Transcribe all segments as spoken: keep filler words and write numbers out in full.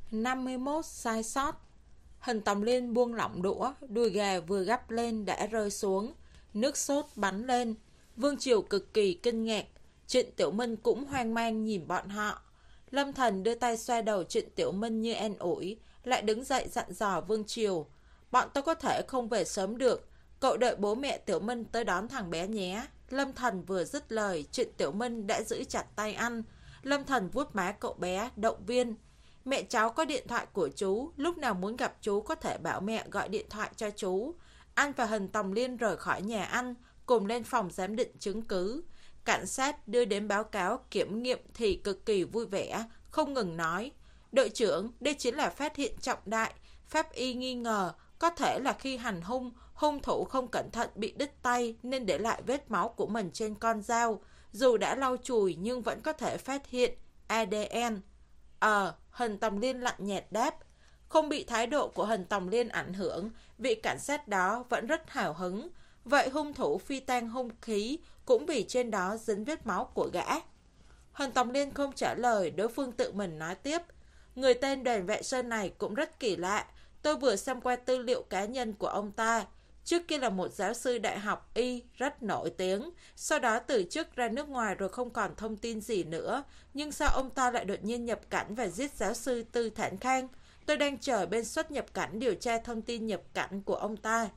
năm mươi mốt sai sót. Hình Tòng Liên buông lỏng đũa, đùi gà vừa gắp lên đã rơi xuống. Nước sốt bắn lên. Vương Triều cực kỳ kinh ngạc. Trịnh Tiểu Minh cũng hoang mang nhìn bọn họ. Lâm Thần đưa tay xoa đầu Trịnh Tiểu Minh như an ủi, lại đứng dậy dặn dò Vương Triều. Bọn tôi có thể không về sớm được. Cậu đợi bố mẹ Tiểu Minh tới đón thằng bé nhé. Lâm Thần vừa dứt lời, Trịnh Tiểu Minh đã giữ chặt tay anh. Lâm Thần vuốt má cậu bé, động viên. Mẹ cháu có điện thoại của chú, lúc nào muốn gặp chú có thể bảo mẹ gọi điện thoại cho chú. Anh và Hình Tòng Liên rời khỏi nhà anh, cùng lên phòng giám định chứng cứ. Cảnh sát đưa đến báo cáo kiểm nghiệm thì cực kỳ vui vẻ, không ngừng nói. Đội trưởng, đây chính là phát hiện trọng đại. Pháp y nghi ngờ, có thể là khi hành hung, hung thủ không cẩn thận bị đứt tay nên để lại vết máu của mình trên con dao. Dù đã lau chùi nhưng vẫn có thể phát hiện a đê en. Ờ, Hình Tòng Liên lạnh nhạt đáp. Không bị thái độ của Hình Tòng Liên ảnh hưởng, vị cảnh sát đó vẫn rất hào hứng. Vậy hung thủ phi tang hung khí cũng vì trên đó dính vết máu của gã. Hình Tòng Liên không trả lời, đối phương tự mình nói tiếp. Người tên Đoàn Vệ Sơn này cũng rất kỳ lạ. Tôi vừa xem qua tư liệu cá nhân của ông ta. Trước kia là một giáo sư đại học y rất nổi tiếng, sau đó từ chức ra nước ngoài rồi không còn thông tin gì nữa. Nhưng sao ông ta lại đột nhiên nhập cảnh và giết giáo sư Tư Thản Khang? Tôi đang chờ bên xuất nhập cảnh điều tra thông tin nhập cảnh của ông ta.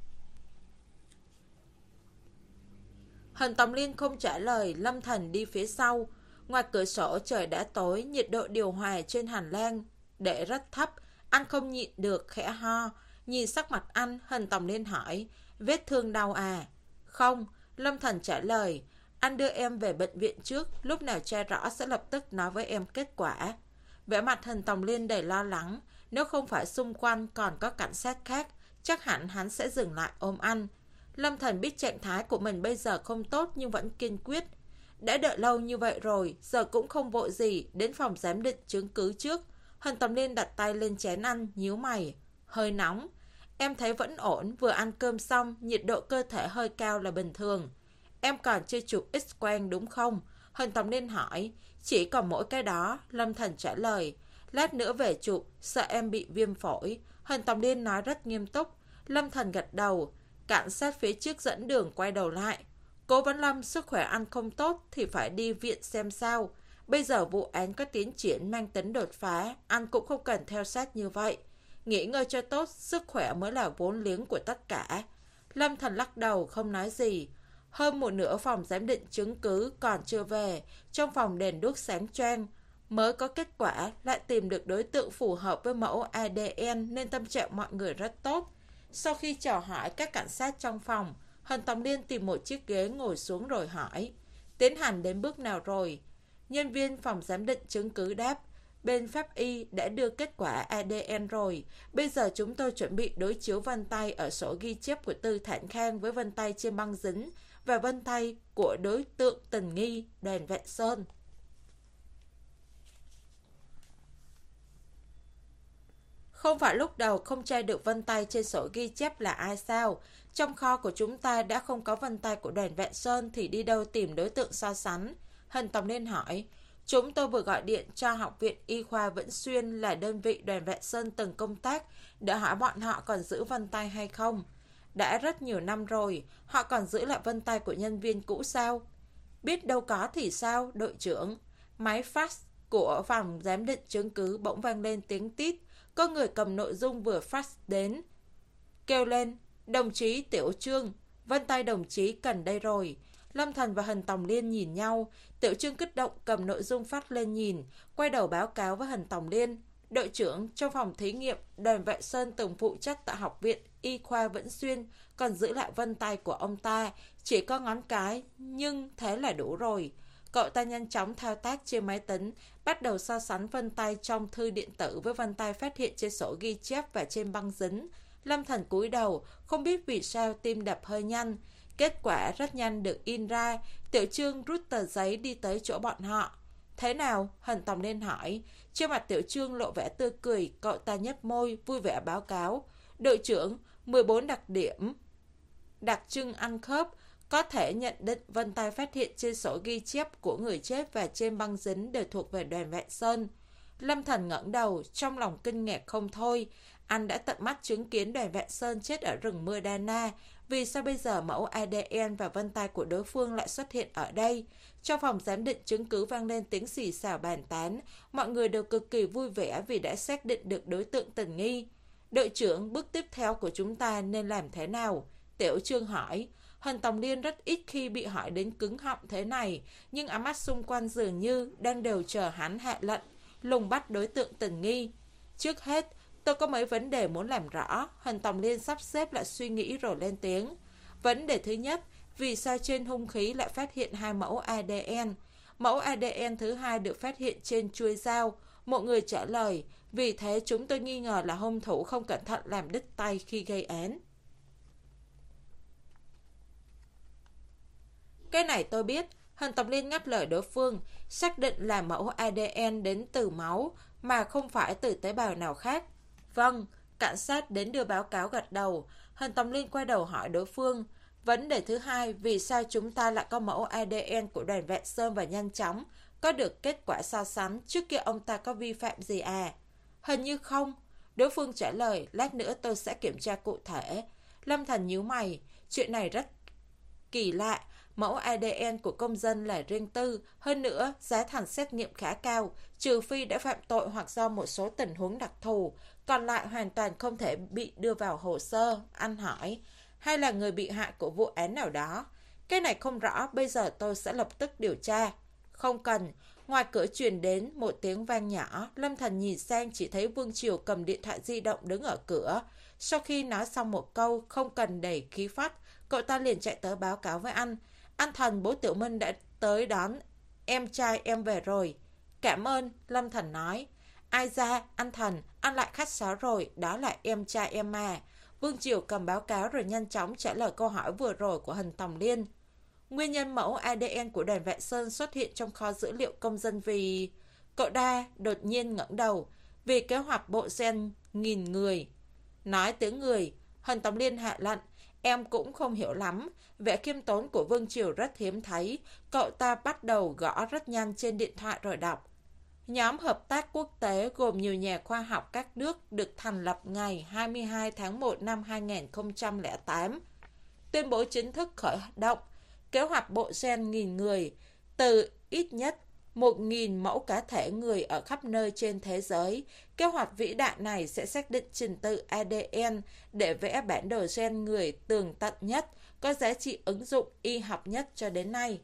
Hình Tòng Liên không trả lời, Lâm Thần đi phía sau. Ngoài cửa sổ trời đã tối, nhiệt độ điều hòa trên hành lang để rất thấp. Anh không nhịn được khẽ ho. Nhìn sắc mặt anh, Hình Tòng Liên hỏi, vết thương đau à? Không, Lâm Thần trả lời, anh đưa em về bệnh viện trước, lúc nào tra rõ sẽ lập tức nói với em kết quả. Vẻ mặt Hình Tòng Liên đầy lo lắng, nếu không phải xung quanh còn có cảnh sát khác, chắc hẳn hắn sẽ dừng lại ôm anh. Lâm Thần biết trạng thái của mình bây giờ không tốt nhưng vẫn kiên quyết. Đã đợi lâu như vậy rồi, giờ cũng không vội gì, đến phòng giám định chứng cứ trước. Hình Tòng Liên đặt tay lên chén anh, nhíu mày. Hơi nóng. Em thấy vẫn ổn, vừa ăn cơm xong, nhiệt độ cơ thể hơi cao là bình thường. Em còn chưa chụp X-quang đúng không? Hình Tòng Liên hỏi. Chỉ còn mỗi cái đó, Lâm Thần trả lời. Lát nữa về chụp, sợ em bị viêm phổi. Hình Tòng Liên nói rất nghiêm túc. Lâm Thần gật đầu. Cảnh sát phía trước dẫn đường quay đầu lại. Cố Vấn Lâm sức khỏe anh không tốt thì phải đi viện xem sao. Bây giờ vụ án có tiến triển mang tính đột phá, anh cũng không cần theo sát như vậy. Nghỉ ngơi cho tốt, sức khỏe mới là vốn liếng của tất cả. Lâm Thần lắc đầu không nói gì. Hơn một nửa phòng giám định chứng cứ còn chưa về. Trong phòng đèn đuốc sáng choang. Mới có kết quả, lại tìm được đối tượng phù hợp với mẫu a đê en nên tâm trạng mọi người rất tốt. Sau khi chào hỏi các cảnh sát trong phòng, Hình Tòng Liên tìm một chiếc ghế ngồi xuống rồi hỏi. Tiến hành đến bước nào rồi? Nhân viên phòng giám định chứng cứ đáp. Bên pháp y đã đưa kết quả a đê en rồi. Bây giờ chúng tôi chuẩn bị đối chiếu vân tay ở sổ ghi chép của Tư Thản Khang với vân tay trên băng dính và vân tay của đối tượng tình nghi Đoàn Vệ Sơn. Không phải lúc đầu không tra được vân tay trên sổ ghi chép là ai sao? Trong kho của chúng ta đã không có vân tay của Đoàn Vệ Sơn thì đi đâu tìm đối tượng so sánh? Hình Tòng Liên hỏi. Chúng tôi vừa gọi điện cho Học viện Y khoa Vĩnh Xuyên là đơn vị Đoàn Vệ Sơn từng công tác để hỏi bọn họ còn giữ vân tay hay không. Đã rất nhiều năm rồi, họ còn giữ lại vân tay của nhân viên cũ sao? Biết đâu có thì sao, đội trưởng? Máy fax của phòng giám định chứng cứ bỗng vang lên tiếng tít. Có người cầm nội dung vừa fax đến. Kêu lên, đồng chí Tiểu Trương, vân tay đồng chí cần đây rồi. Lâm Thần và Hình Tòng Liên nhìn nhau. Tiểu Trương kích động cầm nội dung phát lên nhìn, quay đầu báo cáo với Hình Tòng Liên. Đội trưởng, trong phòng thí nghiệm, Đoàn Vệ Sơn từng phụ trách tại Học viện Y khoa Vĩnh Xuyên, còn giữ lại vân tay của ông ta, chỉ có ngón cái, nhưng thế là đủ rồi. Cậu ta nhanh chóng thao tác trên máy tính, bắt đầu so sánh vân tay trong thư điện tử với vân tay phát hiện trên sổ ghi chép và trên băng dính. Lâm Thần cúi đầu, không biết vì sao tim đập hơi nhanh. Kết quả rất nhanh được in ra. Tiểu Trương rút tờ giấy đi tới chỗ bọn họ. Thế nào? Hình Tòng Liên hỏi. Trên mặt Tiểu Trương lộ vẻ tươi cười, cậu ta nhếch môi, vui vẻ báo cáo. Đội trưởng, mười bốn đặc điểm đặc trưng ăn khớp, có thể nhận định vân tay phát hiện trên sổ ghi chép của người chết và trên băng dính đều thuộc về Đoàn Vệ Sơn. Lâm Thần ngẩng đầu, trong lòng kinh ngạc không thôi. Anh đã tận mắt chứng kiến Đoàn Vạn Sơn chết ở rừng mưa Dana. Vì sao bây giờ mẫu a đê en và vân tay của đối phương lại xuất hiện ở đây? Trong phòng giám định chứng cứ vang lên tiếng xì xào bàn tán. Mọi người đều cực kỳ vui vẻ vì đã xác định được đối tượng tình nghi. Đội trưởng, bước tiếp theo của chúng ta nên làm thế nào? Tiểu Trương hỏi. Hân Tòng Liên rất ít khi bị hỏi đến cứng họng thế này, nhưng ám mắt xung quanh dường như đang đều chờ hắn hạ lệnh, lùng bắt đối tượng tình nghi. Trước hết, tôi có mấy vấn đề muốn làm rõ. Hân Tòng Liên sắp xếp lại suy nghĩ rồi lên tiếng. Vấn đề thứ nhất, vì sao trên hung khí lại phát hiện hai mẫu a đê en? Mẫu a đê en thứ hai được phát hiện trên chuôi dao. Một người trả lời, vì thế chúng tôi nghi ngờ là hung thủ không cẩn thận làm đứt tay khi gây án. Cái này tôi biết. Hân Tòng Liên ngắt lời đối phương, xác định là mẫu a đê en đến từ máu mà không phải từ tế bào nào khác. Vâng, cảnh sát đến đưa báo cáo gật đầu. Hân Tòng Liên quay đầu hỏi đối phương, vấn đề thứ hai, vì sao chúng ta lại có mẫu a đê en của Đoàn Vạn Sơn và nhanh chóng có được kết quả so sánh? Trước kia ông ta có vi phạm gì à? Hình như không. Đối phương trả lời, lát nữa tôi sẽ kiểm tra cụ thể. Lâm Thần nhíu mày, chuyện này rất kỳ lạ. Mẫu a đê en của công dân là riêng tư, hơn nữa giá thành xét nghiệm khá cao, trừ phi đã phạm tội hoặc do một số tình huống đặc thù, còn lại hoàn toàn không thể bị đưa vào hồ sơ. Anh hỏi, hay là người bị hại của vụ án nào đó? Cái này không rõ, bây giờ tôi sẽ lập tức điều tra. Không cần. Ngoài cửa truyền đến một tiếng vang nhỏ. Lâm Thần nhìn sang chỉ thấy Vương Triều cầm điện thoại di động đứng ở cửa. Sau khi nói xong một câu không cần đầy khí phách, cậu ta liền chạy tới báo cáo với anh. Anh Thần, bố Tiểu Minh đã tới đón em trai em về rồi. Cảm ơn, Lâm Thần nói. Ai ra, anh Thần, anh lại khách sáo rồi, đó là em trai em mà. Vương Triều cầm báo cáo rồi nhanh chóng trả lời câu hỏi vừa rồi của Hân Tòng Liên. Nguyên nhân mẫu a đê en của Đoàn Vạn Sơn xuất hiện trong kho dữ liệu công dân vì... Cậu đa đột nhiên ngẩng đầu. Vì kế hoạch bộ gen nghìn người. Nói tiếng người, Hân Tòng Liên hạ lệnh. Em cũng không hiểu lắm. Vẻ khiêm tốn của Vương Triều rất hiếm thấy. Cậu ta bắt đầu gõ rất nhanh trên điện thoại rồi đọc. Nhóm hợp tác quốc tế gồm nhiều nhà khoa học các nước được thành lập ngày hai mươi hai tháng một năm hai nghìn không trăm lẻ tám. Tuyên bố chính thức khởi động kế hoạch bộ gen nghìn người, từ ít nhất một nghìn mẫu cá thể người ở khắp nơi trên thế giới. Kế hoạch vĩ đại này sẽ xác định trình tự a đê en để vẽ bản đồ gen người tường tận nhất, có giá trị ứng dụng y học nhất cho đến nay.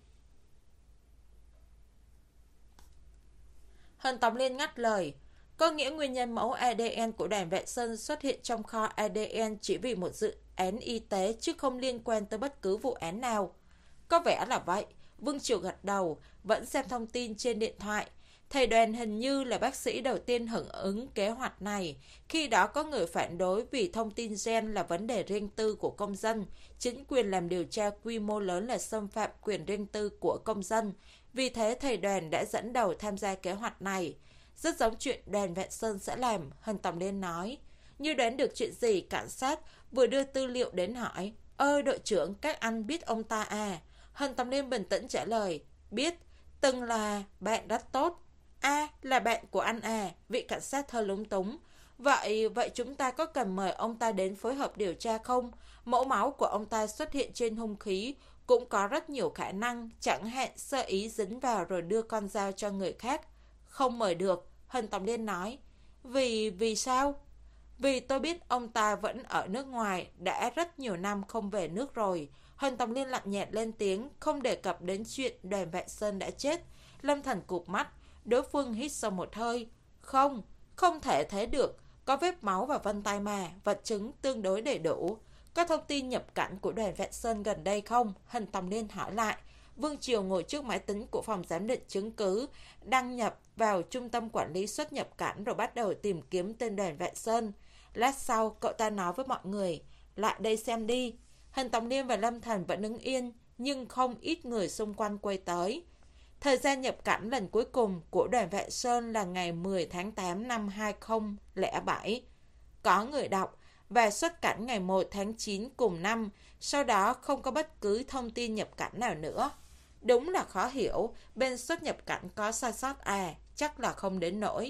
Hân Tòng Liên ngắt lời, có nghĩa nguyên nhân mẫu a đê en của Đoàn Vạn Sơn xuất hiện trong kho a đê en chỉ vì một dự án y tế chứ không liên quan tới bất cứ vụ án nào. Có vẻ là vậy. Vương Triều gật đầu, vẫn xem thông tin trên điện thoại. Thầy Đoàn hình như là bác sĩ đầu tiên hưởng ứng kế hoạch này. Khi đó có người phản đối vì thông tin gen là vấn đề riêng tư của công dân. Chính quyền làm điều tra quy mô lớn là xâm phạm quyền riêng tư của công dân. Vì thế thầy Đoàn đã dẫn đầu tham gia kế hoạch này. Rất giống chuyện Đoàn Vạn Sơn sẽ làm, Hân Tòng Liên nói. Như đoán được chuyện gì, cảnh sát vừa đưa tư liệu đến hỏi. Ơi đội trưởng, các anh biết ông ta à? Hân Tòng Liên bình tĩnh trả lời. Biết, từng là bạn rất tốt. À, là bạn của anh à? Vị cảnh sát hơi lúng túng. Vậy, vậy chúng ta có cần mời ông ta đến phối hợp điều tra không? Mẫu máu của ông ta xuất hiện trên hung khí cũng có rất nhiều khả năng, chẳng hạn sơ ý dính vào rồi đưa con dao cho người khác. Không mời được, Hân Tòng Liên nói. Vì, vì sao? Vì tôi biết ông ta vẫn ở nước ngoài, đã rất nhiều năm không về nước rồi. Hân Tòng Liên lạnh nhạt lên tiếng, không đề cập đến chuyện Đoàn Vạn Sơn đã chết. Lâm Thần cụp mắt, đối phương hít sâu một hơi. Không, không thể thế được. Có vết máu và vân tay mà, vật chứng tương đối đầy đủ. Có thông tin nhập cảnh của Đoàn Vạn Sơn gần đây không? Hân Tòng Liên hỏi lại. Vương Triều ngồi trước máy tính của phòng giám định chứng cứ, đăng nhập vào trung tâm quản lý xuất nhập cảnh rồi bắt đầu tìm kiếm tên Đoàn Vạn Sơn. Lát sau, cậu ta nói với mọi người, lại đây xem đi. Hân Tòng Liên và Lâm Thần vẫn đứng yên, nhưng không ít người xung quanh quay tới. Thời gian nhập cảnh lần cuối cùng của Đoàn Vạn Sơn là ngày mười tháng tám năm hai nghìn không trăm lẻ bảy. Có người đọc, và xuất cảnh ngày một tháng chín cùng năm, sau đó không có bất cứ thông tin nhập cảnh nào nữa. Đúng là khó hiểu, bên xuất nhập cảnh có sai sót à, chắc là không đến nỗi.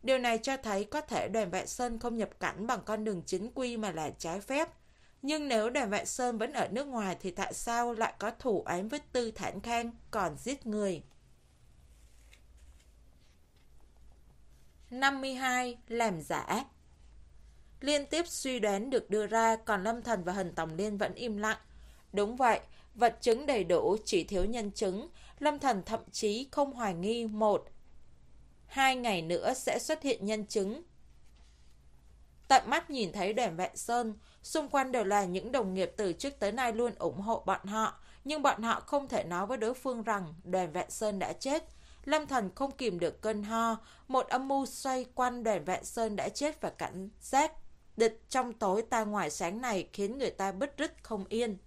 Điều này cho thấy có thể đoàn Vạn Sơn không nhập cảnh bằng con đường chính quy mà là trái phép. Nhưng nếu đoàn Vạn Sơn vẫn ở nước ngoài thì tại sao lại có thủ án với Tư Thản Khang còn giết người? năm mươi hai. Làm giả. Liên tiếp suy đoán được đưa ra, còn Lâm Thần và Hần Tòng Liên vẫn im lặng. Đúng vậy, vật chứng đầy đủ, chỉ thiếu nhân chứng. Lâm Thần thậm chí không hoài nghi một, hai ngày nữa sẽ xuất hiện nhân chứng. Tận mắt nhìn thấy đoàn Vạn Sơn, xung quanh đều là những đồng nghiệp từ trước tới nay luôn ủng hộ bọn họ, nhưng bọn họ không thể nói với đối phương rằng đoàn Vạn Sơn đã chết. Lâm Thần không kìm được cơn ho, một âm mưu xoay quanh đoàn Vạn Sơn đã chết và cảnh giác địch trong tối ta ngoài sáng này khiến người ta bứt rứt không yên.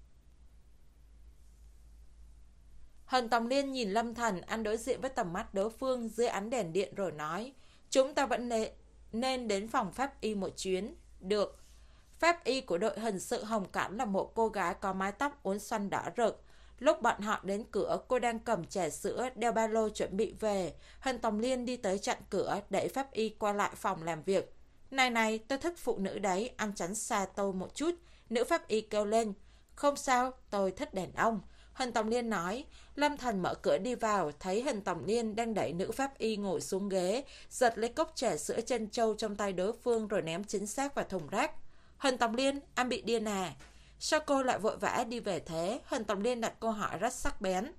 Hần Tòng Liên nhìn Lâm Thần, anh đối diện với tầm mắt đối phương dưới ánh đèn điện rồi nói, chúng ta vẫn nên đến phòng pháp y một chuyến. Được. Pháp y của đội hình sự Hồng Cảnh là một cô gái có mái tóc uốn xoăn đỏ rực. Lúc bọn họ đến cửa, cô đang cầm trà sữa, đeo ba lô chuẩn bị về. Hần Tòng Liên đi tới chặn cửa, đẩy pháp y qua lại phòng làm việc. Này này, tôi thích phụ nữ đấy, anh tránh xa tôi một chút. Nữ pháp y kêu lên. Không sao, tôi thích đàn ông. Hần Tòng Liên nói. Lâm Thần mở cửa đi vào, thấy Hần Tòng Liên đang đẩy nữ pháp y ngồi xuống ghế, giật lấy cốc trà sữa chân trâu trong tay đối phương rồi ném chính xác vào thùng rác. Hần Tòng Liên, anh bị điên à? Sao cô lại vội vã đi về thế? Hần Tòng Liên đặt câu hỏi rất sắc bén.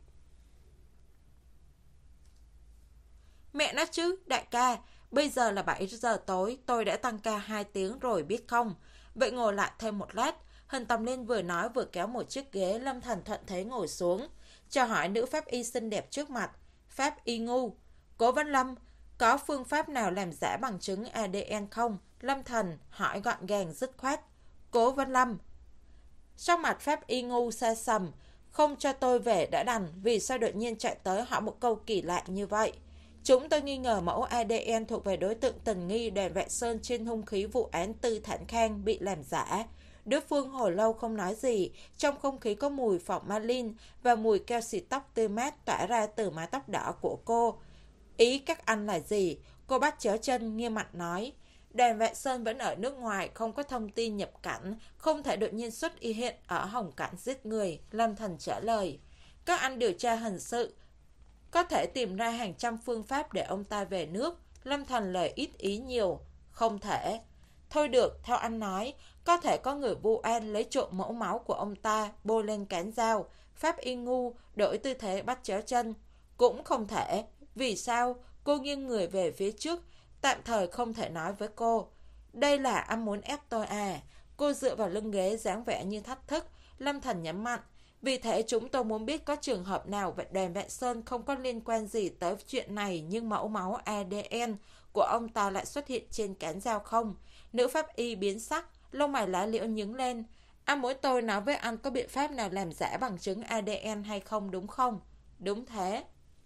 Mẹ nó chứ, đại ca, bây giờ là bảy giờ tối, tôi đã tăng ca hai tiếng rồi biết không? Vậy ngồi lại thêm một lát. Hần Tòng Liên vừa nói vừa kéo một chiếc ghế, Lâm Thần thuận thế ngồi xuống. Chào hỏi nữ pháp y xinh đẹp trước mặt. Pháp y ngu. Cố Văn Lâm, có phương pháp nào làm giả bằng chứng a đê en không? Lâm Thần hỏi gọn gàng dứt khoát. Cố Văn Lâm. Trong mặt pháp y ngu xa sầm. Không cho tôi về đã đành, vì sao đột nhiên chạy tới hỏi một câu kỳ lạ như vậy? Chúng tôi nghi ngờ mẫu a đê en thuộc về đối tượng tình nghi đoàn Vạn Sơn trên hung khí vụ án Tư Thản Khang bị làm giả. Đối phương hồi lâu không nói gì, trong không khí có mùi formalin và mùi keo xịt tóc tươi mát tỏa ra từ mái tóc đỏ của cô. Ý các anh là gì? Cô bắt chéo chân nghiêm mặt nói. Đoàn Vạn Sơn vẫn ở nước ngoài, không có thông tin nhập cảnh, không thể đột nhiên xuất hiện ở Hồng Cảnh giết người. Lâm Thần trả lời. Các anh điều tra hình sự có thể tìm ra hàng trăm phương pháp để ông ta về nước. Lâm Thần lời ít ý nhiều. Không thể. Thôi được, theo anh nói, có thể có người vu oan lấy trộm mẫu máu của ông ta, bôi lên cán dao. Pháp y ngu, đổi tư thế bắt chéo chân. Cũng không thể. Vì sao? Cô nghiêng người về phía trước, tạm thời không thể nói với cô. Đây là anh muốn ép tôi à? Cô dựa vào lưng ghế dáng vẻ như thách thức. Lâm Thần nhấn mạnh. Vì thế chúng tôi muốn biết có trường hợp nào vậy đoàn Vạn Sơn không có liên quan gì tới chuyện này, nhưng mẫu máu a đê en của ông ta lại xuất hiện trên cán dao không? Nữ pháp y biến sắc, lông mày lá liễu nhướng lên. Anh muốn tôi nói với anh có biện pháp nào làm giả bằng chứng a đê en hay không đúng không? Đúng thế.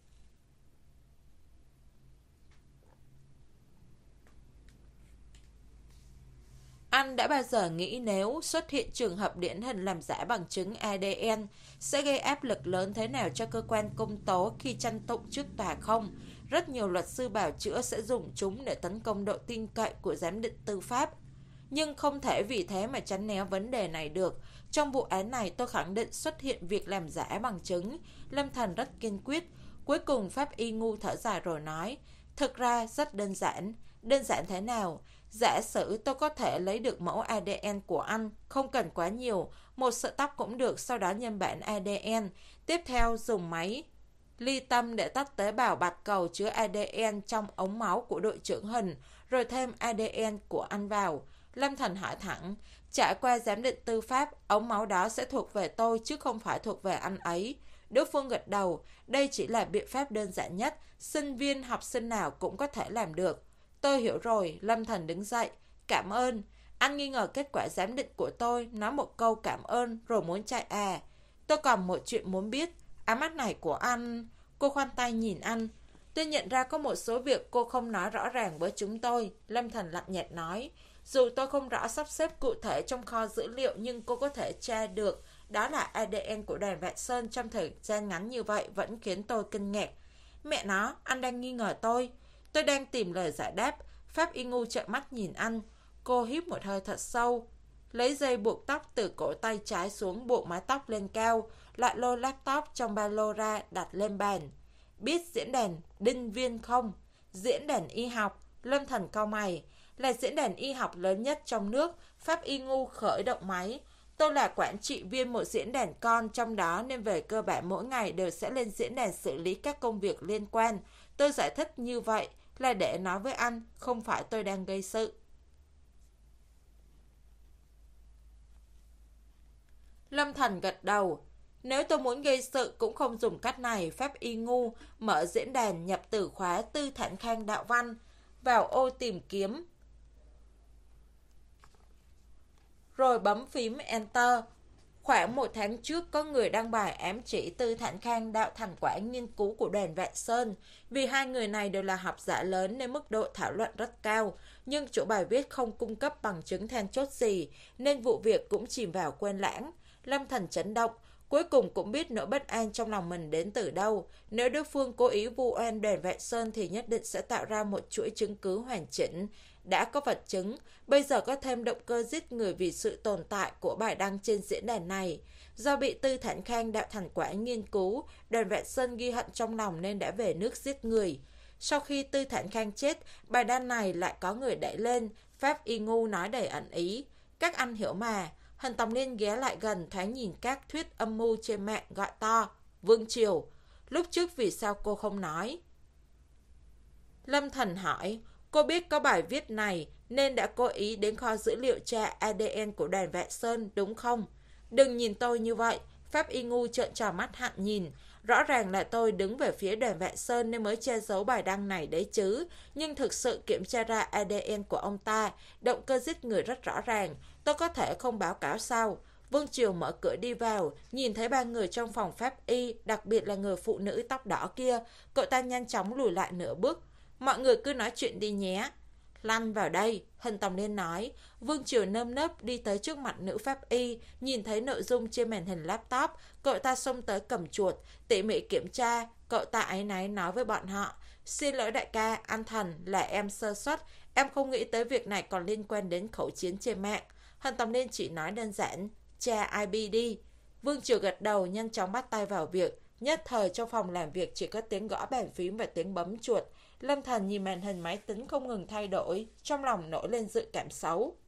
Anh đã bao giờ nghĩ nếu xuất hiện trường hợp điển hình làm giả bằng chứng a đê en sẽ gây áp lực lớn thế nào cho cơ quan công tố khi tranh tụng trước tòa không? Rất nhiều luật sư bào chữa sẽ dùng chúng để tấn công độ tin cậy của giám định tư pháp. Nhưng không thể vì thế mà tránh né vấn đề này được. Trong vụ án này tôi khẳng định xuất hiện việc làm giả bằng chứng. Lâm Thần rất kiên quyết. Cuối cùng pháp y ngu thở dài rồi nói. Thực ra rất đơn giản. Đơn giản thế nào? Giả sử tôi có thể lấy được mẫu a đê en của anh, không cần quá nhiều, một sợi tóc cũng được, sau đó nhân bản a đê en. Tiếp theo dùng máy ly tâm để tách tế bào bạch cầu chứa a đê en trong ống máu của đội trưởng Hình, rồi thêm a đê en của anh vào. Lâm Thần hỏi thẳng, trải qua giám định tư pháp, ống máu đó sẽ thuộc về tôi chứ không phải thuộc về anh ấy. Đối phương gật đầu, đây chỉ là biện pháp đơn giản nhất, sinh viên học sinh nào cũng có thể làm được. Tôi hiểu rồi. Lâm Thần đứng dậy. Cảm ơn. Anh nghi ngờ kết quả giám định của tôi, nói một câu cảm ơn rồi muốn chạy à? Tôi còn một chuyện muốn biết. Ám mắt này của anh... Cô khoanh tay nhìn anh. Tôi nhận ra có một số việc cô không nói rõ ràng với chúng tôi. Lâm Thần lạnh nhạt nói. Dù tôi không rõ sắp xếp cụ thể trong kho dữ liệu, nhưng cô có thể tra được đó là a đê en của đoàn Vạn Sơn trong thời gian ngắn như vậy vẫn khiến tôi kinh ngạc. Mẹ nó, anh đang nghi ngờ tôi. Tôi đang tìm lời giải đáp. Pháp Y Ngu trợn mắt nhìn anh. Cô hít một hơi thật sâu, lấy dây buộc tóc từ cổ tay trái xuống buộc mái tóc lên cao, lại lôi laptop trong ba lô ra đặt lên bàn. Biết diễn đàn Đinh Viên không? Diễn đàn y học. Lâm Thần cau mày. Là diễn đàn y học lớn nhất trong nước. Pháp Y Ngu khởi động máy. Tôi là quản trị viên một diễn đàn con trong đó, nên về cơ bản mỗi ngày đều sẽ lên diễn đàn xử lý các công việc liên quan. Tôi giải thích như vậy là để nói với anh, không phải tôi đang gây sự. Lâm Thần gật đầu. Nếu tôi muốn gây sự cũng không dùng cách này. Pháp Y Ngu mở diễn đàn, nhập từ khóa Tư Thản Khang đạo văn vào ô tìm kiếm, rồi bấm phím Enter. Khoảng một tháng trước có người đăng bài ám chỉ Tư Thản Khang đạo thành quả nghiên cứu của đoàn Vạn Sơn. Vì hai người này đều là học giả lớn nên mức độ thảo luận rất cao. Nhưng chỗ bài viết không cung cấp bằng chứng then chốt gì, nên vụ việc cũng chìm vào quên lãng. Lâm Thần chấn động, cuối cùng cũng biết nỗi bất an trong lòng mình đến từ đâu. Nếu đối phương cố ý vu oan đoàn Vạn Sơn thì nhất định sẽ tạo ra một chuỗi chứng cứ hoàn chỉnh. Đã có vật chứng, bây giờ có thêm động cơ giết người vì sự tồn tại của bài đăng trên diễn đàn này. Do bị Tư Thản Khang đạo thành quả nghiên cứu, đoàn Vạn Sơn ghi hận trong lòng nên đã về nước giết người. Sau khi Tư Thản Khang chết, bài đăng này lại có người đẩy lên. Pháp Y Ngu nói đầy ẩn ý. Các anh hiểu mà. Hân Tòng Liên ghé lại gần, thoáng nhìn các thuyết âm mưu trên mạng, gọi to. Vương Triều. Lúc trước vì sao cô không nói? Lâm Thần hỏi. Cô biết có bài viết này nên đã cố ý đến kho dữ liệu tra a đê en của đoàn Vạn Sơn, đúng không? Đừng nhìn tôi như vậy. Pháp Y Ngu trợn tròn mắt hạn nhìn. Rõ ràng là tôi đứng về phía đoàn Vạn Sơn nên mới che giấu bài đăng này đấy chứ. Nhưng thực sự kiểm tra ra a đê en của ông ta, động cơ giết người rất rõ ràng. Tôi có thể không báo cáo sao? Vương Triều mở cửa đi vào, nhìn thấy ba người trong phòng pháp y, đặc biệt là người phụ nữ tóc đỏ kia. Cậu ta nhanh chóng lùi lại nửa bước. Mọi người cứ nói chuyện đi nhé. Lăn vào đây, Hân Tòng Liên nói. Vương Triều nơm nớp đi tới trước mặt nữ pháp y, nhìn thấy nội dung trên màn hình laptop, cậu ta xông tới cầm chuột, tỉ mỉ kiểm tra. Cậu ta áy náy nói với bọn họ. Xin lỗi đại ca, anh Thần, là em sơ suất, em không nghĩ tới việc này còn liên quan đến khẩu chiến trên mạng. Hân Tòng Liên chỉ nói đơn giản, tra i pê đi. Vương Triều gật đầu, nhanh chóng bắt tay vào việc. Nhất thời trong phòng làm việc chỉ có tiếng gõ bàn phím và tiếng bấm chuột. Lâm Thần nhìn màn hình máy tính không ngừng thay đổi, trong lòng nổi lên dự cảm xấu.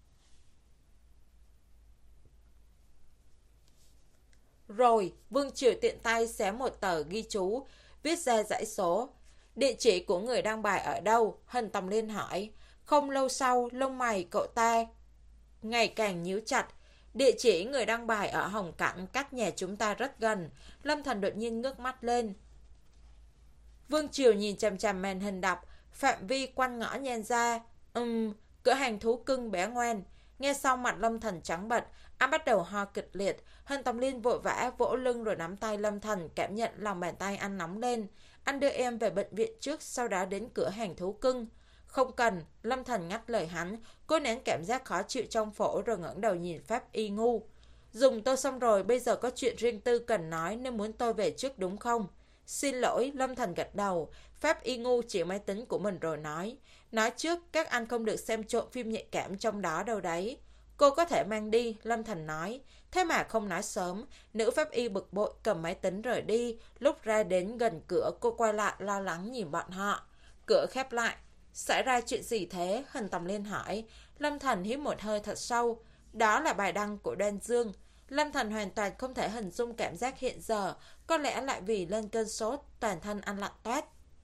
Rồi, Vương Triều tiện tay xé một tờ ghi chú, viết ra dãy số. Địa chỉ của người đăng bài ở đâu? Hân Tòng Liên hỏi. Không lâu sau, lông mày cậu ta ngày càng nhíu chặt. Địa chỉ người đăng bài ở Hồng Cảng, cách nhà chúng ta rất gần. Lâm Thần đột nhiên ngước mắt lên. Vương Triều nhìn chằm chằm màn hình đọc, phạm vi quanh ngõ nhen ra. Ừm, cửa hàng thú cưng bé ngoan. Nghe xong mặt Lâm Thần trắng bệch, anh bắt đầu ho kịch liệt. Hân Tòng Liên vội vã vỗ lưng rồi nắm tay Lâm Thần, cảm nhận lòng bàn tay anh nóng lên. Anh đưa em về bệnh viện trước, sau đó đến cửa hàng thú cưng. Không cần, Lâm Thần ngắt lời hắn. Cô nén cảm giác khó chịu trong phổi rồi ngẩng đầu nhìn Pháp Y Ngu. Dùng tôi xong rồi, bây giờ có chuyện riêng tư cần nói nên muốn tôi về trước đúng không? Xin lỗi, Lâm Thần gật đầu. Pháp Y Ngu chỉ máy tính của mình rồi nói. Nói trước, các anh không được xem trộm phim nhạy cảm trong đó đâu đấy. Cô có thể mang đi, Lâm Thần nói. Thế mà không nói sớm. Nữ Pháp Y bực bội cầm máy tính rời đi. Lúc ra đến gần cửa, cô quay lại lo lắng nhìn bọn họ. Cửa khép lại. Xảy ra chuyện gì thế? Hân Tòng Liên hỏi. Lâm Thần hít một hơi thật sâu. Đó là bài đăng của Đoan Dương. Lâm Thần hoàn toàn không thể hình dung cảm giác hiện giờ. Có lẽ lại vì lên cơn sốt, toàn thân anh lạnh toát.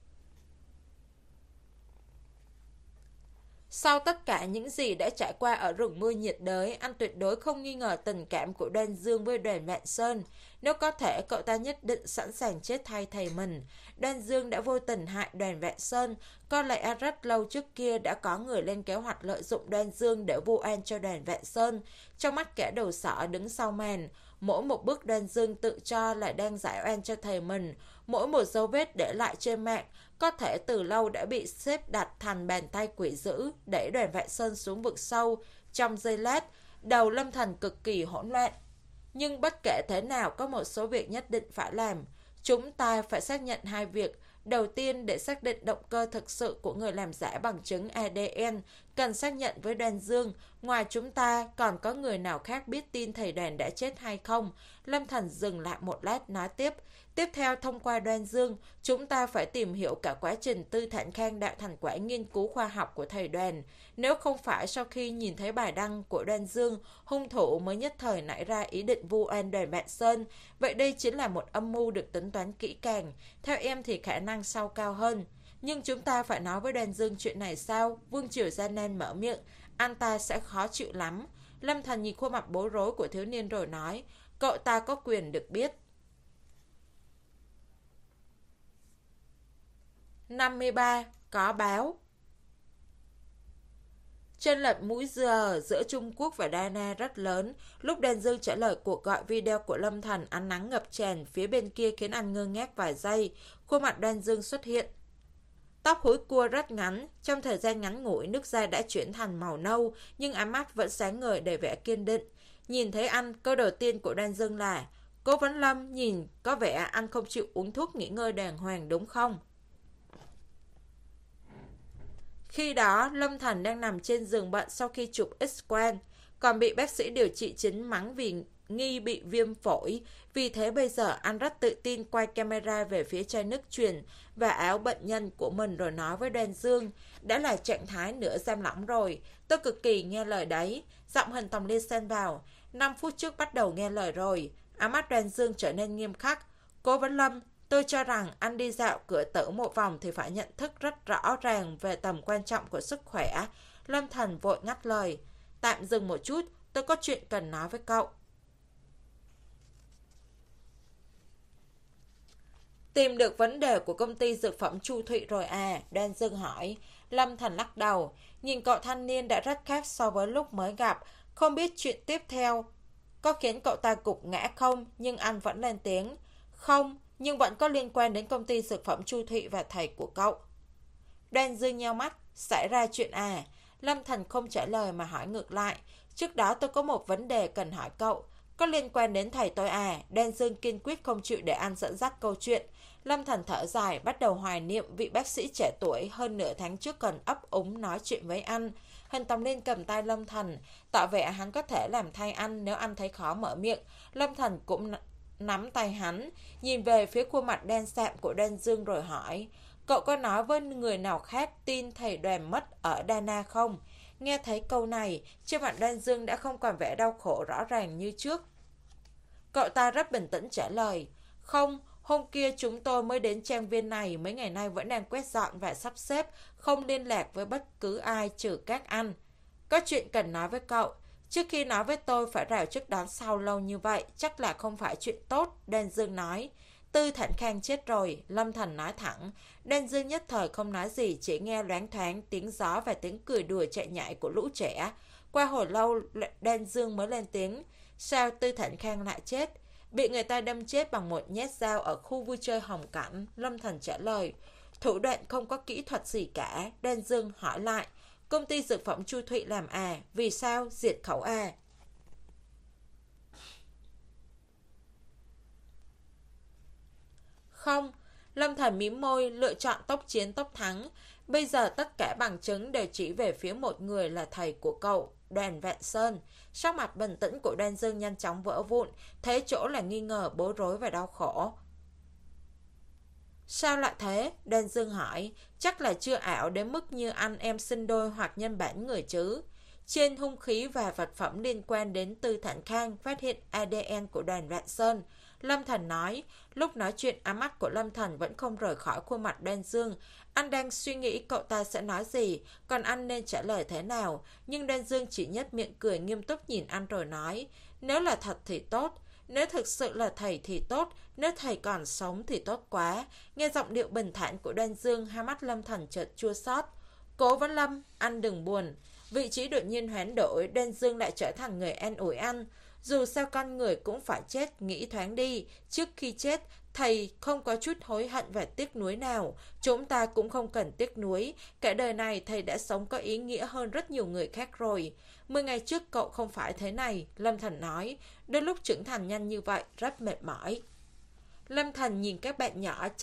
Sau tất cả những gì đã trải qua ở rừng mưa nhiệt đới, anh tuyệt đối không nghi ngờ tình cảm của Đoan Dương với đoàn Vạn Sơn. Nếu có thể, cậu ta nhất định sẵn sàng chết thay thầy mình. Đoan Dương đã vô tình hại đoàn Vạn Sơn. Có lẽ rất lâu trước kia đã có người lên kế hoạch lợi dụng Đoan Dương để vu oan cho đoàn Vạn Sơn. Trong mắt kẻ đầu sỏ đứng sau màn, mỗi một bước Đoan Dương tự cho là đang giải oan cho thầy mình. Mỗi một dấu vết để lại trên mạng có thể từ lâu đã bị xếp đặt thành bàn tay quỷ dữ, đẩy đoàn Vạn Sơn xuống vực sâu. Trong giây lát, đầu Lâm Thần cực kỳ hỗn loạn. Nhưng bất kể thế nào, có một số việc nhất định phải làm. Chúng ta phải xác nhận hai việc. Đầu tiên, để xác định động cơ thực sự của người làm giả bằng chứng a đê en, cần xác nhận với Đoan Dương, ngoài chúng ta, còn có người nào khác biết tin thầy Đoàn đã chết hay không? Lâm Thần dừng lại một lát nói tiếp. Tiếp theo, thông qua Đoan Dương, chúng ta phải tìm hiểu cả quá trình Tư Thản Khang đạt thành quả nghiên cứu khoa học của thầy Đoàn. Nếu không phải sau khi nhìn thấy bài đăng của Đoan Dương, hung thủ mới nhất thời nảy ra ý định vu oan Đoàn Vạn Sơn, vậy đây chính là một âm mưu được tính toán kỹ càng. Theo em thì khả năng sau cao hơn. Nhưng chúng ta phải nói với Đoan Dương chuyện này sao? Vương Triều Gian Nan mở miệng, anh ta sẽ khó chịu lắm. Lâm Thần nhìn khuôn mặt bối rối của thiếu niên rồi nói, cậu ta có quyền được biết. năm mươi ba. Có báo. Chênh lệch múi giờ giữa Trung Quốc và Đana rất lớn. Lúc Đoan Dương trả lời cuộc gọi video của Lâm Thần, ánh nắng ngập tràn phía bên kia khiến anh ngơ ngác vài giây. Khuôn mặt Đoan Dương xuất hiện. Tóc húi cua rất ngắn, trong thời gian ngắn ngủi nước da đã chuyển thành màu nâu, nhưng ánh mắt vẫn sáng ngời đầy vẻ kiên định. Nhìn thấy anh, câu đầu tiên của Đoan Dương là, Cố Vấn Lâm, nhìn có vẻ anh không chịu uống thuốc nghỉ ngơi đàng hoàng đúng không? Khi đó, Lâm Thần đang nằm trên giường bệnh sau khi chụp X-quang, còn bị bác sĩ điều trị chính mắng vì nghi bị viêm phổi. Vì thế bây giờ anh rất tự tin quay camera về phía chai nước truyền và áo bệnh nhân của mình rồi nói với Đoan Dương, đã là trạng thái nửa giam lỏng rồi, tôi cực kỳ nghe lời đấy. Giọng Hình Tòng Liên xen vào, năm phút trước bắt đầu nghe lời rồi. Ánh mắt Đoan Dương trở nên nghiêm khắc. Cố Vấn Lâm, tôi cho rằng anh đi dạo cửa tử một vòng thì phải nhận thức rất rõ ràng về tầm quan trọng của sức khỏe. Lâm Thần vội ngắt lời, tạm dừng một chút, tôi có chuyện cần nói với cậu. Tìm được vấn đề của công ty dược phẩm Chu Thụy rồi à? Đoan Dương hỏi. Lâm Thần lắc đầu, nhìn cậu thanh niên đã rất khác so với lúc mới gặp, không biết chuyện tiếp theo có khiến cậu ta gục ngã không, nhưng anh vẫn lên tiếng. Không, nhưng vẫn có liên quan đến công ty dược phẩm Chu Thụy và thầy của cậu. Đoan Dương nheo mắt, xảy ra chuyện à? Lâm Thần không trả lời mà hỏi ngược lại, trước đó tôi có một vấn đề cần hỏi cậu, có liên quan đến thầy tôi à? Đoan Dương kiên quyết không chịu để anh dẫn dắt câu chuyện. Lâm Thần thở dài, bắt đầu hoài niệm vị bác sĩ trẻ tuổi hơn nửa tháng trước còn ấp úng nói chuyện với anh. Hình Tòng Liên cầm tay Lâm Thần, tỏ vẻ hắn có thể làm thay anh nếu anh thấy khó mở miệng. Lâm Thần cũng nắm tay hắn, nhìn về phía khuôn mặt đen sạm của Đoan Dương rồi hỏi, cậu có nói với người nào khác tin thầy Đoàn mất ở Đana không? Nghe thấy câu này, trên mặt Đoan Dương đã không còn vẻ đau khổ rõ ràng như trước. Cậu ta rất bình tĩnh trả lời, không, hôm kia chúng tôi mới đến trang viên này, mấy ngày nay vẫn đang quét dọn và sắp xếp, không liên lạc với bất cứ ai trừ các anh. Có chuyện cần nói với cậu. Trước khi nói với tôi phải rào trước đón sau lâu như vậy, chắc là không phải chuyện tốt, Đoan Dương nói. Tư Thản Khang chết rồi, Lâm Thần nói thẳng. Đoan Dương nhất thời không nói gì, chỉ nghe loáng thoáng tiếng gió và tiếng cười đùa chạy nhảy của lũ trẻ. Qua hồi lâu, Đoan Dương mới lên tiếng. Sao Tư Thản Khang lại chết? Bị người ta đâm chết bằng một nhát dao ở khu vui chơi Hồng Cảnh, Lâm Thần trả lời. Thủ đoạn không có kỹ thuật gì cả, Đoan Dương hỏi lại. Công ty dược phẩm Chu Thụy làm à? Vì sao? Diệt khẩu à? Không, Lâm Thần mím môi, lựa chọn tốc chiến tốc thắng. Bây giờ tất cả bằng chứng đều chỉ về phía một người là thầy của cậu, Đoàn Vạn Sơn. Sắc mặt bình tĩnh của Đoan Dương nhanh chóng vỡ vụn, thế chỗ là nghi ngờ, bối rối và đau khổ. Sao lại thế? Đoan Dương hỏi. Chắc là chưa ảo đến mức như anh em sinh đôi hoặc nhân bản người chứ. Trên hung khí và vật phẩm liên quan đến Tư Thản Khang phát hiện a đê en của Đoàn Vạn Sơn. Lâm Thần nói. Lúc nói chuyện, ánh mắt của Lâm Thần vẫn không rời khỏi khuôn mặt Đoan Dương. Anh đang suy nghĩ cậu ta sẽ nói gì, còn anh nên trả lời thế nào. Nhưng Đoan Dương chỉ nhếch miệng cười nghiêm túc nhìn anh rồi nói. Nếu là thật thì tốt. Nếu thực sự là thầy thì tốt, nếu thầy còn sống thì tốt quá. Nghe giọng điệu bình thản của Đoan Dương, hai mắt Lâm Thần chợt chua xót. Cố Vấn Lâm, anh đừng buồn. Vị trí đột nhiên hoán đổi, Đoan Dương lại trở thành người an ủi anh. Dù sao con người cũng phải chết, nghĩ thoáng đi. Trước khi chết, thầy không có chút hối hận và tiếc nuối nào. Chúng ta cũng không cần tiếc nuối. Cả đời này thầy đã sống có ý nghĩa hơn rất nhiều người khác rồi. Mười ngày trước cậu không phải thế này, Lâm Thần nói. Đôi lúc trưởng thành nhanh như vậy, rất mệt mỏi. Lâm Thần nhìn các bạn nhỏ chạy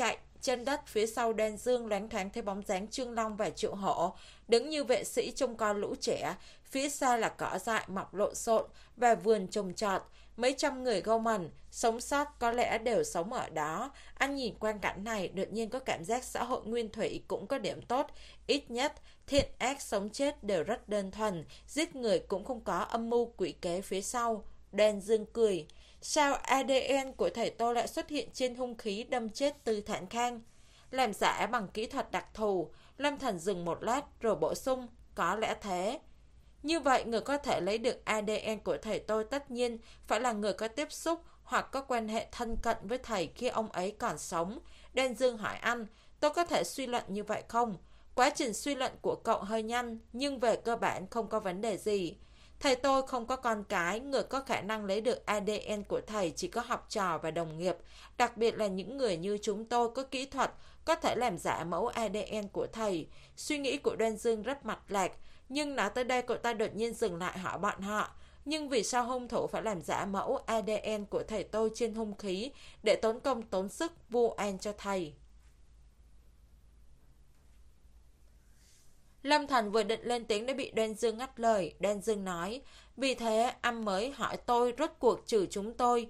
Trên đất phía sau Đan Dương loáng thoáng thấy bóng dáng Trương Long và Triệu Hổ, đứng như vệ sĩ trông coi lũ trẻ. Phía xa là cỏ dại mọc lộn xộn và vườn trồng trọt. Mấy trăm người gâu mần, sống sót có lẽ đều sống ở đó. Anh nhìn quang cảnh này, đột nhiên có cảm giác xã hội nguyên thủy cũng có điểm tốt. Ít nhất, thiện ác sống chết đều rất đơn thuần, giết người cũng không có âm mưu quỷ kế phía sau. Đan Dương cười. Sao a đê en của thầy tôi lại xuất hiện trên hung khí đâm chết Tư Thản Khang? Làm giả bằng kỹ thuật đặc thù. Lâm Thần dừng một lát rồi bổ sung. Có lẽ thế. Như vậy, người có thể lấy được a đê en của thầy tôi tất nhiên phải là người có tiếp xúc hoặc có quan hệ thân cận với thầy khi ông ấy còn sống. Đan Dương hỏi anh, tôi có thể suy luận như vậy không? Quá trình suy luận của cậu hơi nhanh, nhưng về cơ bản không có vấn đề gì. Thầy tôi không có con cái, người có khả năng lấy được a đê en của thầy chỉ có học trò và đồng nghiệp, đặc biệt là những người như chúng tôi có kỹ thuật, có thể làm giả mẫu a đê en của thầy. Suy nghĩ của Đan Dương rất mạch lạc, nhưng nói tới đây cậu ta đột nhiên dừng lại hỏi bọn họ. Nhưng vì sao hung thủ phải làm giả mẫu a đê en của thầy tôi trên hung khí để tốn công tốn sức vu oan cho thầy? Lâm Thành vừa định lên tiếng đã bị Đoan Dương ngắt lời. Đoan Dương nói, vì thế anh mới hỏi tôi rốt cuộc trừ chúng tôi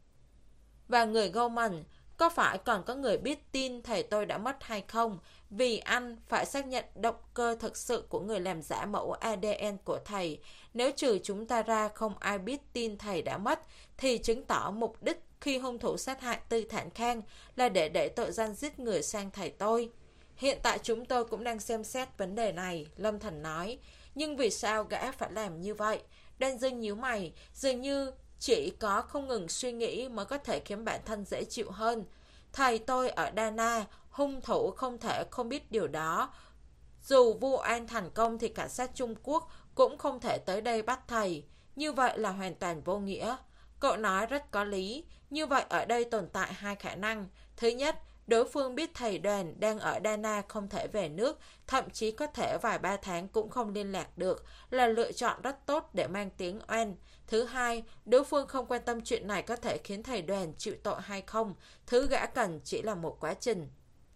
và người gâu mần, có phải còn có người biết tin thầy tôi đã mất hay không? Vì anh phải xác nhận động cơ thực sự của người làm giả mẫu a đê en của thầy. Nếu trừ chúng ta ra không ai biết tin thầy đã mất, thì chứng tỏ mục đích khi hung thủ sát hại Tư Thản Khang là để đẩy tội danh giết người sang thầy tôi. Hiện tại chúng tôi cũng đang xem xét vấn đề này, Lâm Thần nói. Nhưng vì sao gã phải làm như vậy? Đan Dương nhíu mày, dường như chỉ có không ngừng suy nghĩ mới có thể khiến bản thân dễ chịu hơn. Thầy tôi ở Dana, hung thủ không thể không biết điều đó. Dù vu oan thành công thì cảnh sát Trung Quốc cũng không thể tới đây bắt thầy. Như vậy là hoàn toàn vô nghĩa. Cậu nói rất có lý. Như vậy ở đây tồn tại hai khả năng. Thứ nhất, đối phương biết thầy Đoàn đang ở Dana không thể về nước, thậm chí có thể vài ba tháng cũng không liên lạc được, là lựa chọn rất tốt để mang tiếng oan. Thứ hai, đối phương không quan tâm chuyện này có thể khiến thầy Đoàn chịu tội hay không, thứ gã cần chỉ là một quá trình.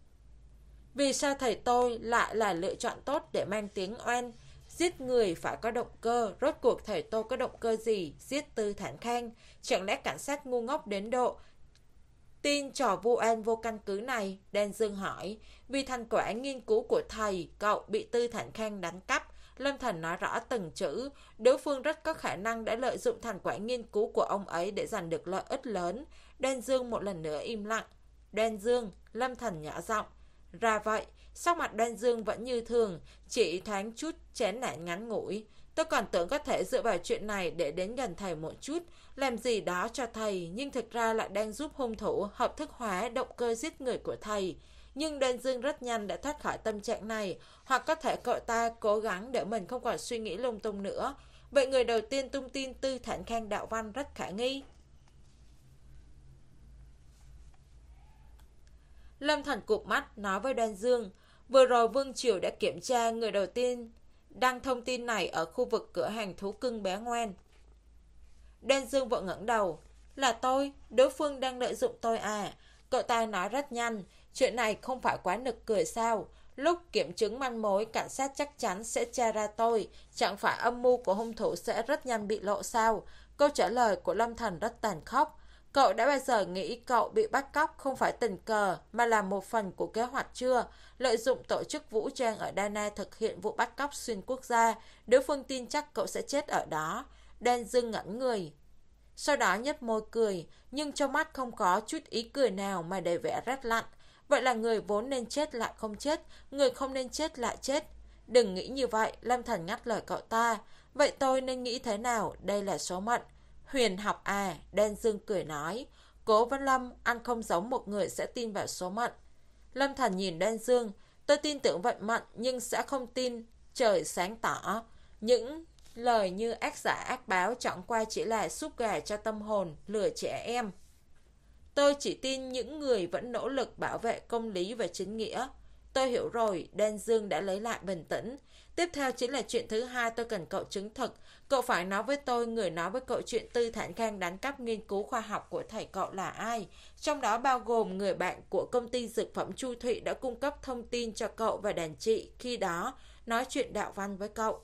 Vì sao thầy tôi lại là lựa chọn tốt để mang tiếng oan? Giết người phải có động cơ, rốt cuộc thầy tôi có động cơ gì giết Tư Thản Khang? Chẳng lẽ cảnh sát ngu ngốc đến độ tin trò vu oan vô căn cứ này? Đan Dương hỏi. Vì thành quả nghiên cứu của thầy, cậu bị Tư Thản Khang đánh cắp. Lâm Thần nói rõ từng chữ. Đối phương rất có khả năng đã lợi dụng thành quả nghiên cứu của ông ấy để giành được lợi ích lớn. Đan Dương một lần nữa im lặng. Đan Dương, Lâm Thần nhỏ giọng. Ra vậy, sắc mặt Đan Dương vẫn như thường, chỉ thoáng chút chán nản ngắn ngủi. Tôi còn tưởng có thể dựa vào chuyện này để đến gần thầy một chút, làm gì đó cho thầy, nhưng thực ra lại đang giúp hung thủ hợp thức hóa động cơ giết người của thầy. Nhưng Đan Dương rất nhanh đã thoát khỏi tâm trạng này, hoặc có thể cậu ta cố gắng để mình không còn suy nghĩ lung tung nữa. Vậy người đầu tiên tung tin Tư Thản Khang đạo văn rất khả nghi. Lâm Thần cụp mắt nói với Đoan Dương, vừa rồi Vương Triều đã kiểm tra người đầu tiên đăng thông tin này ở khu vực cửa hàng thú cưng bé ngoan. Đoan Dương vội ngẩng đầu, là tôi, đối phương đang lợi dụng tôi à? Cậu ta nói rất nhanh, chuyện này không phải quá nực cười sao? Lúc kiểm chứng manh mối, cảnh sát chắc chắn sẽ tra ra tôi, chẳng phải âm mưu của hung thủ sẽ rất nhanh bị lộ sao? Câu trả lời của Lâm Thần rất tàn khốc. Cậu đã bao giờ nghĩ cậu bị bắt cóc không phải tình cờ mà là một phần của kế hoạch chưa? Lợi dụng tổ chức vũ trang ở Dana thực hiện vụ bắt cóc xuyên quốc gia, đối phương tin chắc cậu sẽ chết ở đó. Đan Dương ngẩn người. Sau đó nhếch môi cười, nhưng trong mắt không có chút ý cười nào mà đầy vẻ rét lạnh. Vậy là người vốn nên chết lại không chết, người không nên chết lại chết. Đừng nghĩ như vậy, Lâm Thần ngắt lời cậu ta. Vậy tôi nên nghĩ thế nào? Đây là số mệnh. Huyền học à, Đan Dương cười nói. Cố Văn Lâm, anh không giống một người sẽ tin vào số mệnh. Lâm Thần nhìn Đan Dương. Tôi tin tưởng vận mệnh, nhưng sẽ không tin trời sáng tỏ. Những lời như ác giả ác báo chẳng qua chỉ là súp gà cho tâm hồn, lừa trẻ em. Tôi chỉ tin những người vẫn nỗ lực bảo vệ công lý và chính nghĩa. Tôi hiểu rồi, Đan Dương đã lấy lại bình tĩnh. Tiếp theo chính là chuyện thứ hai tôi cần cậu chứng thực. Cậu phải nói với tôi người nói với cậu chuyện Tư Thản Khang đánh cắp nghiên cứu khoa học của thầy cậu là ai. Trong đó bao gồm người bạn của công ty dược phẩm Chu Thụy đã cung cấp thông tin cho cậu và đàn chị khi đó nói chuyện đạo văn với cậu.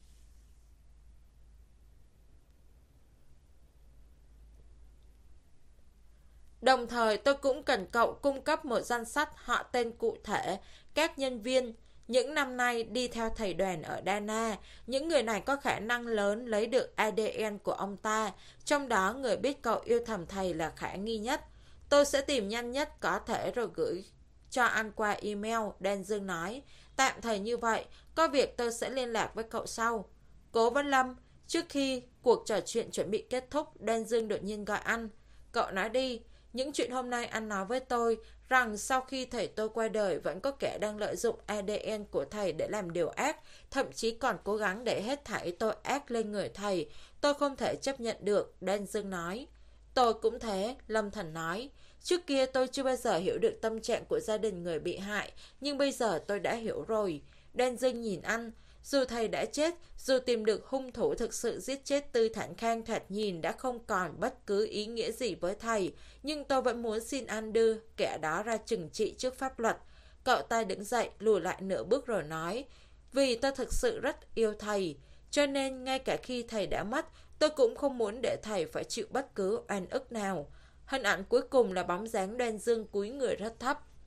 Đồng thời tôi cũng cần cậu cung cấp một danh sách họ tên cụ thể, các nhân viên những năm nay đi theo thầy Đoàn ở Dana. Những người này có khả năng lớn lấy được a đê en của ông ta, trong đó người biết cậu yêu thầm thầy là khả nghi nhất. Tôi sẽ tìm nhanh nhất có thể rồi gửi cho anh qua email, Đan Dương nói. Tạm thời như vậy, có việc tôi sẽ liên lạc với cậu sau. Cố Vấn Lâm, trước khi cuộc trò chuyện chuẩn bị kết thúc, Đan Dương đột nhiên gọi anh. Cậu nói đi. Những chuyện hôm nay anh nói với tôi rằng sau khi thầy tôi qua đời vẫn có kẻ đang lợi dụng a đê en của thầy để làm điều ác, thậm chí còn cố gắng để hết thảy tội ác lên người thầy. Tôi không thể chấp nhận được, Đan Dương nói. Tôi cũng thế, Lâm Thần nói. Trước kia tôi chưa bao giờ hiểu được tâm trạng của gia đình người bị hại, nhưng bây giờ tôi đã hiểu rồi. Đan Dương nhìn anh. Dù thầy đã chết, dù tìm được hung thủ thực sự giết chết Tư Thản Khang thoạt nhìn đã không còn bất cứ ý nghĩa gì với thầy, nhưng tôi vẫn muốn xin anh đưa kẻ đó ra trừng trị trước pháp luật. Cậu ta đứng dậy, lùi lại nửa bước rồi nói, vì tôi thực sự rất yêu thầy, cho nên ngay cả khi thầy đã mất, tôi cũng không muốn để thầy phải chịu bất cứ oan ức nào. Hình ảnh cuối cùng là bóng dáng Đoan Dương cúi người rất thấp.